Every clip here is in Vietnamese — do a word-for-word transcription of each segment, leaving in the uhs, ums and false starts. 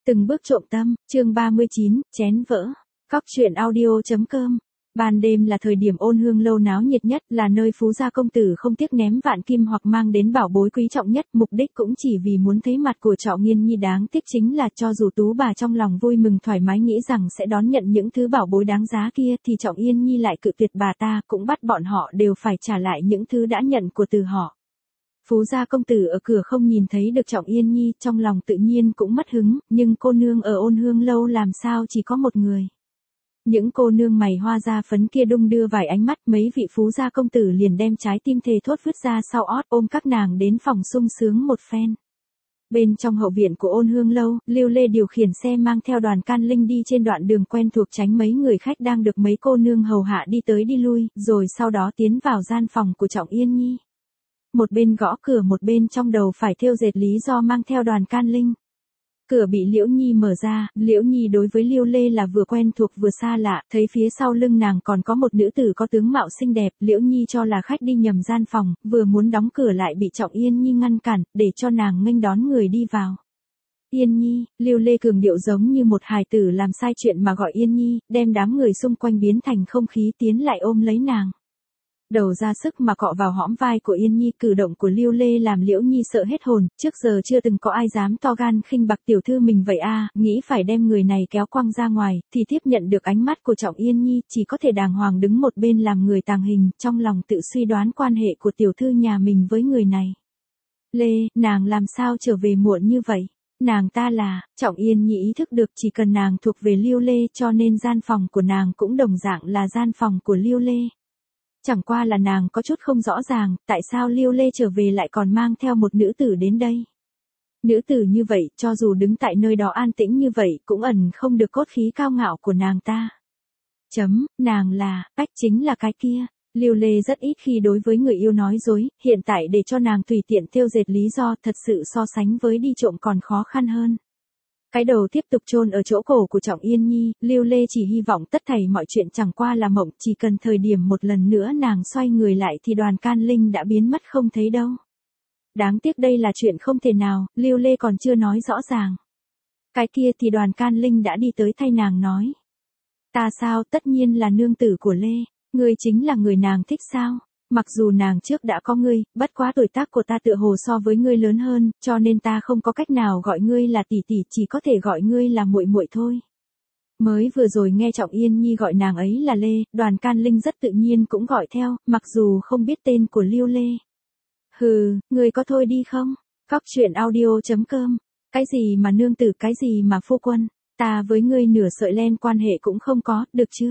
Từng bước trộm tâm, chương ba mươi chín, chén vỡ. Cóc truyện audio chấm com. Ban đêm là thời điểm Ôn Hương lâu náo nhiệt nhất, là nơi phú gia công tử không tiếc ném vạn kim hoặc mang đến bảo bối quý trọng nhất, mục đích cũng chỉ vì muốn thấy mặt của Trọng Nghiên Nhi. Đáng tiếc chính là cho dù tú bà trong lòng vui mừng thoải mái nghĩ rằng sẽ đón nhận những thứ bảo bối đáng giá kia, thì Trọng Yên Nhi lại cự tuyệt bà ta, cũng bắt bọn họ đều phải trả lại những thứ đã nhận của từ họ. Phú gia công tử ở cửa không nhìn thấy được Trọng Yên Nhi, trong lòng tự nhiên cũng mất hứng, nhưng cô nương ở Ôn Hương lâu làm sao chỉ có một người. Những cô nương mày hoa da phấn kia đung đưa vài ánh mắt, mấy vị phú gia công tử liền đem trái tim thề thốt vứt ra sau ót, ôm các nàng đến phòng sung sướng một phen. Bên trong hậu viện của Ôn Hương lâu, Lưu Lê điều khiển xe mang theo Đoàn Can Linh đi trên đoạn đường quen thuộc, tránh mấy người khách đang được mấy cô nương hầu hạ đi tới đi lui, rồi sau đó tiến vào gian phòng của Trọng Yên Nhi. Một bên gõ cửa một bên trong đầu phải thêu dệt lý do mang theo Đoàn Can Linh. Cửa bị Liễu Nhi mở ra, Liễu Nhi đối với Lưu Lê là vừa quen thuộc vừa xa lạ, thấy phía sau lưng nàng còn có một nữ tử có tướng mạo xinh đẹp, Liễu Nhi cho là khách đi nhầm gian phòng, vừa muốn đóng cửa lại bị Trọng Yên Nhi ngăn cản, để cho nàng nghênh đón người đi vào. Yên Nhi, Lưu Lê cường điệu giống như một hài tử làm sai chuyện mà gọi Yên Nhi, đem đám người xung quanh biến thành không khí tiến lại ôm lấy nàng. Đầu ra sức mà cọ vào hõm vai của Yên Nhi, cử động của Lưu Lê làm Liễu Nhi sợ hết hồn, trước giờ chưa từng có ai dám to gan khinh bạc tiểu thư mình vậy a, nghĩ phải đem người này kéo quăng ra ngoài, thì tiếp nhận được ánh mắt của Trọng Yên Nhi, chỉ có thể đàng hoàng đứng một bên làm người tàng hình, trong lòng tự suy đoán quan hệ của tiểu thư nhà mình với người này. Lê, nàng làm sao trở về muộn như vậy? Nàng ta là, Trọng Yên Nhi ý thức được chỉ cần nàng thuộc về Lưu Lê cho nên gian phòng của nàng cũng đồng dạng là gian phòng của Lưu Lê. Chẳng qua là nàng có chút không rõ ràng, tại sao Lưu Lê trở về lại còn mang theo một nữ tử đến đây. Nữ tử như vậy, cho dù đứng tại nơi đó an tĩnh như vậy, cũng ẩn không được cốt khí cao ngạo của nàng ta. Chấm, nàng là, Bách chính là cái kia. Lưu Lê rất ít khi đối với người yêu nói dối, hiện tại để cho nàng tùy tiện thêu dệt lý do thật sự so sánh với đi trộm còn khó khăn hơn. Cái đầu tiếp tục chôn ở chỗ cổ của Trọng Yên Nhi, Lưu Lê chỉ hy vọng tất thảy mọi chuyện chẳng qua là mộng, chỉ cần thời điểm một lần nữa nàng xoay người lại thì Đoàn Can Linh đã biến mất không thấy đâu. Đáng tiếc đây là chuyện không thể nào, Lưu Lê còn chưa nói rõ ràng. Cái kia thì Đoàn Can Linh đã đi tới thay nàng nói. Ta sao, tất nhiên là nương tử của Lê, ngươi chính là người nàng thích sao? Mặc dù nàng trước đã có ngươi, bất quá tuổi tác của ta tựa hồ so với ngươi lớn hơn, cho nên ta không có cách nào gọi ngươi là tỷ tỷ, chỉ có thể gọi ngươi là muội muội thôi. Mới vừa rồi nghe Trọng Yên Nhi gọi nàng ấy là Lê, Đoàn Can Linh rất tự nhiên cũng gọi theo, mặc dù không biết tên của Lưu Lê. Hừ, ngươi có thôi đi không? Cóc truyện audio chấm com. Cái gì mà nương tử, cái gì mà phu quân, ta với ngươi nửa sợi len quan hệ cũng không có, được chưa?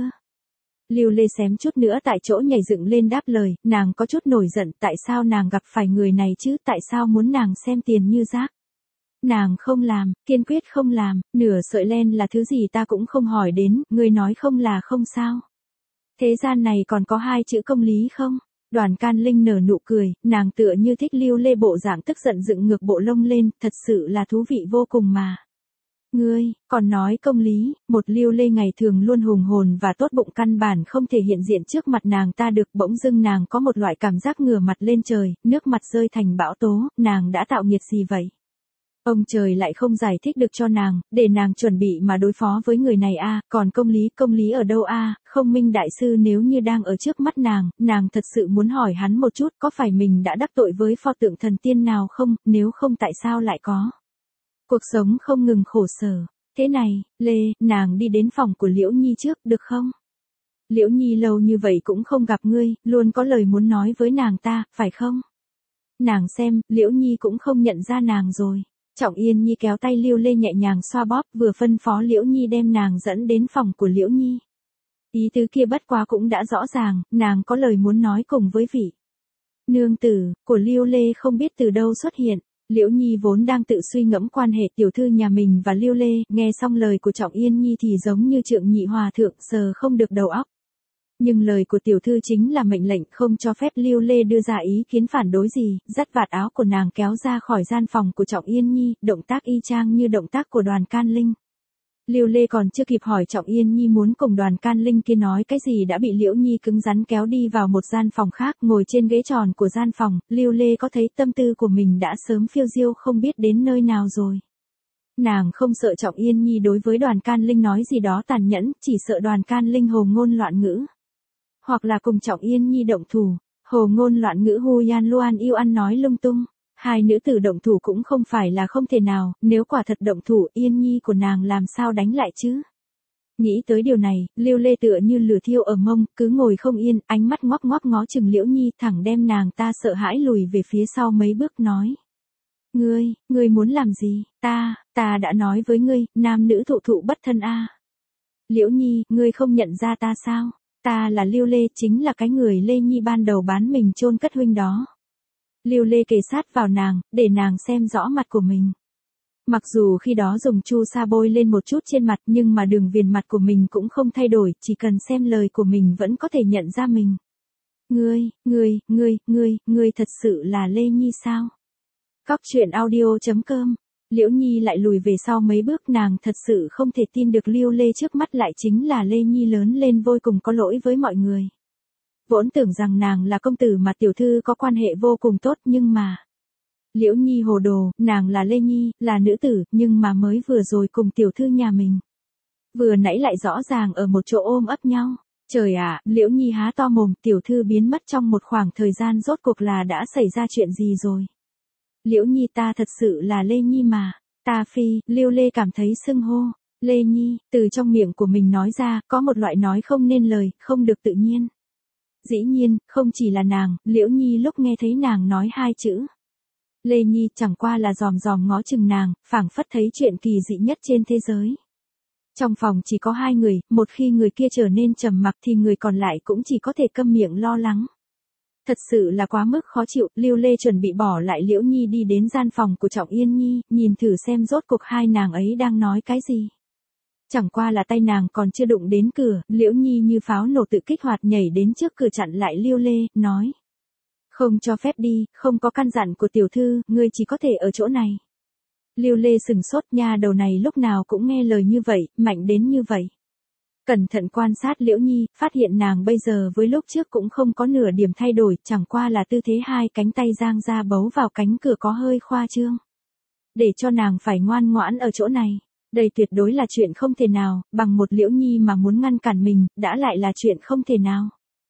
Lưu Lê xém chút nữa tại chỗ nhảy dựng lên đáp lời, nàng có chút nổi giận, tại sao nàng gặp phải người này chứ, tại sao muốn nàng xem tiền như rác. Nàng không làm, kiên quyết không làm, nửa sợi len là thứ gì ta cũng không hỏi đến, ngươi nói không là không sao. Thế gian này còn có hai chữ công lý không? Đoàn Can Linh nở nụ cười, nàng tựa như thích Lưu Lê bộ dạng tức giận dựng ngược bộ lông lên, thật sự là thú vị vô cùng mà. Ngươi, còn nói công lý, một Lưu Lê ngày thường luôn hùng hồn và tốt bụng căn bản không thể hiện diện trước mặt nàng ta được, bỗng dưng nàng có một loại cảm giác ngửa mặt lên trời, nước mặt rơi thành bão tố, nàng đã tạo nghiệt gì vậy? Ông trời lại không giải thích được cho nàng, để nàng chuẩn bị mà đối phó với người này a, à, còn công lý, công lý ở đâu a? À? Không Minh đại sư nếu như đang ở trước mắt nàng, nàng thật sự muốn hỏi hắn một chút, có phải mình đã đắc tội với pho tượng thần tiên nào không, nếu không tại sao lại có? Cuộc sống không ngừng khổ sở. Thế này, Lê, nàng đi đến phòng của Liễu Nhi trước, được không? Liễu Nhi lâu như vậy cũng không gặp ngươi, luôn có lời muốn nói với nàng ta, phải không? Nàng xem, Liễu Nhi cũng không nhận ra nàng rồi. Trọng Yên Nhi kéo tay Lưu Lê nhẹ nhàng xoa bóp, vừa phân phó Liễu Nhi đem nàng dẫn đến phòng của Liễu Nhi. Ý tứ kia bất quá cũng đã rõ ràng, nàng có lời muốn nói cùng với vị nương tử của Lưu Lê không biết từ đâu xuất hiện. Liễu Nhi vốn đang tự suy ngẫm quan hệ tiểu thư nhà mình và Lưu Lê, nghe xong lời của Trọng Yên Nhi thì giống như Trượng Nhị Hòa thượng sờ không được đầu óc. Nhưng lời của tiểu thư chính là mệnh lệnh, không cho phép Lưu Lê đưa ra ý kiến phản đối gì, dắt vạt áo của nàng kéo ra khỏi gian phòng của Trọng Yên Nhi, động tác y chang như động tác của Đoàn Can Linh. Lưu Lê còn chưa kịp hỏi Trọng Yên Nhi muốn cùng Đoàn Can Linh kia nói cái gì đã bị Liễu Nhi cứng rắn kéo đi vào một gian phòng khác, ngồi trên ghế tròn của gian phòng, Lưu Lê có thấy tâm tư của mình đã sớm phiêu diêu không biết đến nơi nào rồi. Nàng không sợ Trọng Yên Nhi đối với Đoàn Can Linh nói gì đó tàn nhẫn, chỉ sợ Đoàn Can Linh hồ ngôn loạn ngữ. Hoặc là cùng Trọng Yên Nhi động thủ, hồ ngôn loạn ngữ hu yan loan yêu ăn nói lung tung. Hai nữ tử động thủ cũng không phải là không thể nào, nếu quả thật động thủ Yên Nhi của nàng làm sao đánh lại chứ. Nghĩ tới điều này, Lưu Lê tựa như lửa thiêu ở mông, cứ ngồi không yên, ánh mắt ngoắc ngoắc ngó chừng Liễu Nhi thẳng đem nàng ta sợ hãi lùi về phía sau mấy bước nói. Ngươi, ngươi muốn làm gì, ta, ta đã nói với ngươi, nam nữ thụ thụ bất thân a. Liễu Nhi, ngươi không nhận ra ta sao, ta là Lưu Lê chính là cái người Lê Nhi ban đầu bán mình chôn cất huynh đó. Lưu Lê kề sát vào nàng, để nàng xem rõ mặt của mình. Mặc dù khi đó dùng chu sa bôi lên một chút trên mặt nhưng mà đường viền mặt của mình cũng không thay đổi, chỉ cần xem lời của mình vẫn có thể nhận ra mình. Ngươi, ngươi, ngươi, ngươi, ngươi thật sự là Lê Nhi sao? Cóc truyện audio chấm com. Liễu Nhi lại lùi về sau mấy bước, nàng thật sự không thể tin được Lưu Lê trước mắt lại chính là Lê Nhi lớn lên vô cùng có lỗi với mọi người. Vốn tưởng rằng nàng là công tử mà tiểu thư có quan hệ vô cùng tốt nhưng mà... Liễu Nhi hồ đồ, nàng là Lê Nhi, là nữ tử, nhưng mà mới vừa rồi cùng tiểu thư nhà mình. Vừa nãy lại rõ ràng ở một chỗ ôm ấp nhau. Trời ạ, Liễu Nhi há to mồm, tiểu thư biến mất trong một khoảng thời gian rốt cuộc là đã xảy ra chuyện gì rồi. Liễu Nhi ta thật sự là Lê Nhi mà, ta phi, Lưu Lê cảm thấy sưng hô. Lê Nhi, từ trong miệng của mình nói ra, có một loại nói không nên lời, không được tự nhiên. Dĩ nhiên, không chỉ là nàng, Liễu Nhi lúc nghe thấy nàng nói hai chữ. Lê Nhi chẳng qua là dòm dòm ngó chừng nàng, phảng phất thấy chuyện kỳ dị nhất trên thế giới. Trong phòng chỉ có hai người, một khi người kia trở nên trầm mặc thì người còn lại cũng chỉ có thể câm miệng lo lắng. Thật sự là quá mức khó chịu, Lưu Lê chuẩn bị bỏ lại Liễu Nhi đi đến gian phòng của Trọng Yên Nhi, nhìn thử xem rốt cuộc hai nàng ấy đang nói cái gì. Chẳng qua là tay nàng còn chưa đụng đến cửa, Liễu Nhi như pháo nổ tự kích hoạt nhảy đến trước cửa chặn lại Lưu Lê, nói. Không cho phép đi, không có căn dặn của tiểu thư, ngươi chỉ có thể ở chỗ này. Lưu Lê sừng sốt, nha đầu này lúc nào cũng nghe lời như vậy, mạnh đến như vậy. Cẩn thận quan sát Liễu Nhi, phát hiện nàng bây giờ với lúc trước cũng không có nửa điểm thay đổi, chẳng qua là tư thế hai cánh tay giang ra bấu vào cánh cửa có hơi khoa trương. Để cho nàng phải ngoan ngoãn ở chỗ này. Đây tuyệt đối là chuyện không thể nào, bằng một Liễu Nhi mà muốn ngăn cản mình, đã lại là chuyện không thể nào.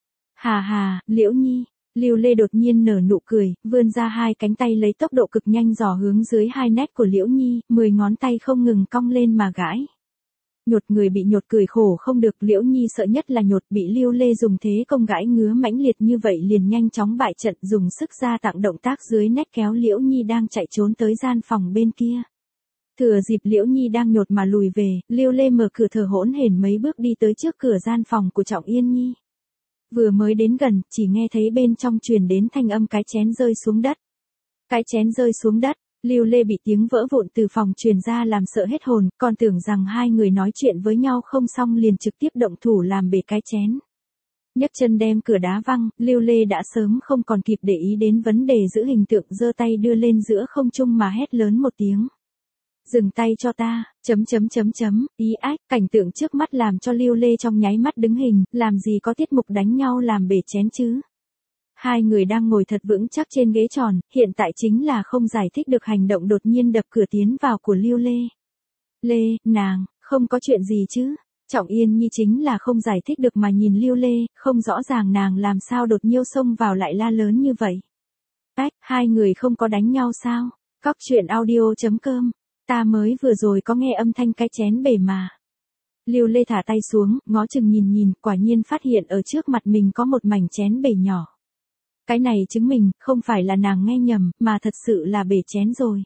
Hà hà, Liễu Nhi. Lưu Lê đột nhiên nở nụ cười, vươn ra hai cánh tay lấy tốc độ cực nhanh dò hướng dưới hai nét của Liễu Nhi, mười ngón tay không ngừng cong lên mà gãi. Nhột người bị nhột cười khổ không được, Liễu Nhi sợ nhất là nhột bị Lưu Lê dùng thế công gãi ngứa mãnh liệt như vậy liền nhanh chóng bại trận, dùng sức gia tăng động tác dưới nét kéo Liễu Nhi đang chạy trốn tới gian phòng bên kia. Thừa dịp Liễu Nhi đang nhột mà lùi về, Lưu Lê mở cửa thở hỗn hển mấy bước đi tới trước cửa gian phòng của Trọng Yên Nhi. Vừa mới đến gần, chỉ nghe thấy bên trong truyền đến thanh âm cái chén rơi xuống đất. Cái chén rơi xuống đất, Lưu Lê bị tiếng vỡ vụn từ phòng truyền ra làm sợ hết hồn, còn tưởng rằng hai người nói chuyện với nhau không xong liền trực tiếp động thủ làm bể cái chén. Nhấc chân đem cửa đá văng, Lưu Lê đã sớm không còn kịp để ý đến vấn đề giữ hình tượng, giơ tay đưa lên giữa không trung mà hét lớn một tiếng. Dừng tay cho ta, chấm chấm chấm chấm, ý ách, cảnh tượng trước mắt làm cho Lưu Lê trong nháy mắt đứng hình, làm gì có tiết mục đánh nhau làm bể chén chứ. Hai người đang ngồi thật vững chắc trên ghế tròn, hiện tại chính là không giải thích được hành động đột nhiên đập cửa tiến vào của Lưu Lê. Lê, nàng, không có chuyện gì chứ. Trọng Yên Nhi chính là không giải thích được mà nhìn Lưu Lê, không rõ ràng nàng làm sao đột nhiên xông vào lại la lớn như vậy. Ách, hai người không có đánh nhau sao? Cóc truyện audio chấm com. Ta mới vừa rồi có nghe âm thanh cái chén bể mà. Lưu Lê thả tay xuống, ngó chừng nhìn nhìn, quả nhiên phát hiện ở trước mặt mình có một mảnh chén bể nhỏ. Cái này chứng minh, không phải là nàng nghe nhầm, mà thật sự là bể chén rồi.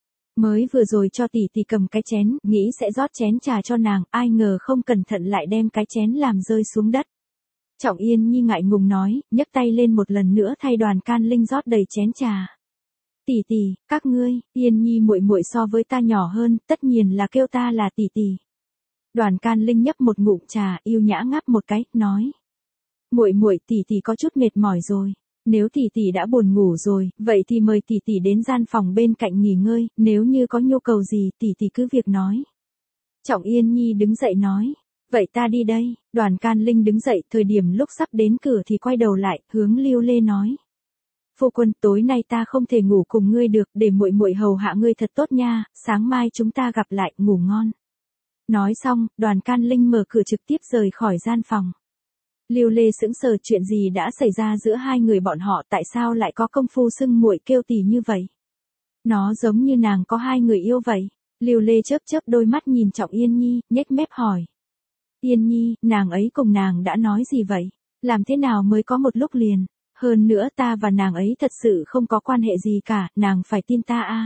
Mới vừa rồi cho tỷ tỷ cầm cái chén, nghĩ sẽ rót chén trà cho nàng, ai ngờ không cẩn thận lại đem cái chén làm rơi xuống đất. Trọng Yên Nhi ngại ngùng nói, nhấc tay lên một lần nữa thay Đoàn Can Linh rót đầy chén trà. Tỷ tỷ, các ngươi, Yên Nhi muội muội so với ta nhỏ hơn, tất nhiên là kêu ta là tỷ tỷ. Đoàn Can Linh nhấp một ngụm trà, yêu nhã ngáp một cái, nói: "Muội muội, tỷ tỷ có chút mệt mỏi rồi, nếu tỷ tỷ đã buồn ngủ rồi, vậy thì mời tỷ tỷ đến gian phòng bên cạnh nghỉ ngơi, nếu như có nhu cầu gì, tỷ tỷ cứ việc nói." Trọng Yên Nhi đứng dậy nói: "Vậy ta đi đây." Đoàn Can Linh đứng dậy, thời điểm lúc sắp đến cửa thì quay đầu lại, hướng Lưu Lê nói: Phu quân, tối nay ta không thể ngủ cùng ngươi được, để muội muội hầu hạ ngươi thật tốt nha, sáng mai chúng ta gặp lại, ngủ ngon. Nói xong, Đoàn Can Linh mở cửa trực tiếp rời khỏi gian phòng. Lưu Lê sững sờ, chuyện gì đã xảy ra giữa hai người bọn họ, tại sao lại có công phu xưng muội kêu tỉ như vậy? Nó giống như nàng có hai người yêu vậy. Lưu Lê chớp chớp đôi mắt nhìn Trọng Yên Nhi, nhếch mép hỏi. Yên Nhi, nàng ấy cùng nàng đã nói gì vậy? Làm thế nào mới có một lúc liền? Hơn nữa ta và nàng ấy thật sự không có quan hệ gì cả, nàng phải tin ta a.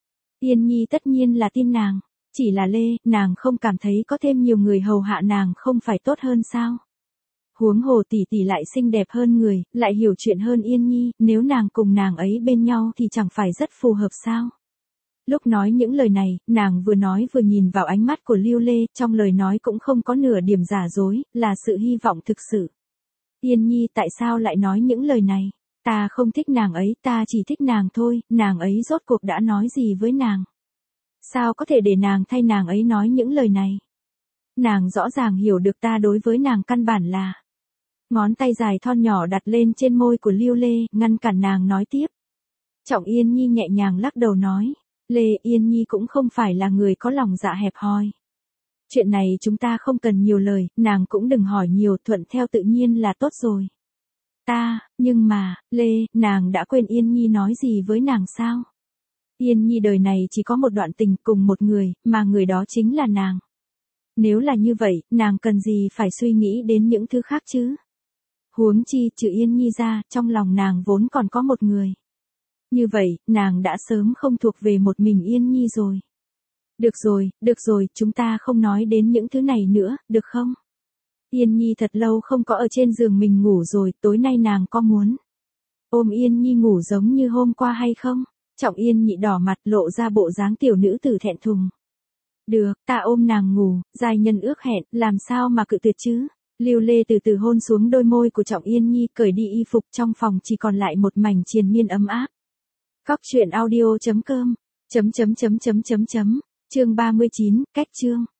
Yên Nhi tất nhiên là tin nàng. Chỉ là Lê, nàng không cảm thấy có thêm nhiều người hầu hạ nàng không phải tốt hơn sao? Huống hồ tỷ tỷ lại xinh đẹp hơn người, lại hiểu chuyện hơn Yên Nhi, nếu nàng cùng nàng ấy bên nhau thì chẳng phải rất phù hợp sao? Lúc nói những lời này, nàng vừa nói vừa nhìn vào ánh mắt của Lưu Lê, trong lời nói cũng không có nửa điểm giả dối, là sự hy vọng thực sự. Yên Nhi tại sao lại nói những lời này? Ta không thích nàng ấy, ta chỉ thích nàng thôi, nàng ấy rốt cuộc đã nói gì với nàng? Sao có thể để nàng thay nàng ấy nói những lời này? Nàng rõ ràng hiểu được ta đối với nàng căn bản là. Ngón tay dài thon nhỏ đặt lên trên môi của Lưu Lê, ngăn cản nàng nói tiếp. Trọng Yên Nhi nhẹ nhàng lắc đầu nói. Lê, Yên Nhi cũng không phải là người có lòng dạ hẹp hòi. Chuyện này chúng ta không cần nhiều lời, nàng cũng đừng hỏi nhiều, thuận theo tự nhiên là tốt rồi. Ta, nhưng mà, Lê, nàng đã quên Yên Nhi nói gì với nàng sao? Yên Nhi đời này chỉ có một đoạn tình cùng một người, mà người đó chính là nàng. Nếu là như vậy, nàng cần gì phải suy nghĩ đến những thứ khác chứ? Huống chi, trừ Yên Nhi ra, trong lòng nàng vốn còn có một người. Như vậy, nàng đã sớm không thuộc về một mình Yên Nhi rồi. Được rồi, được rồi, chúng ta không nói đến những thứ này nữa, được không? Yên Nhi thật lâu không có ở trên giường mình ngủ rồi, tối nay nàng có muốn ôm Yên Nhi ngủ giống như hôm qua hay không? Trọng Yên Nhị đỏ mặt lộ ra bộ dáng tiểu nữ tử thẹn thùng. Được, ta ôm nàng ngủ, giai nhân ước hẹn, làm sao mà cự tuyệt chứ? Lưu Lê từ từ hôn xuống đôi môi của Trọng Yên Nhi, cởi đi y phục, trong phòng chỉ còn lại một mảnh triền miên ấm áp. Cóc truyện audio chấm com chấm chấm chấm chấm chấm chấm chương ba mươi chín, cách chương.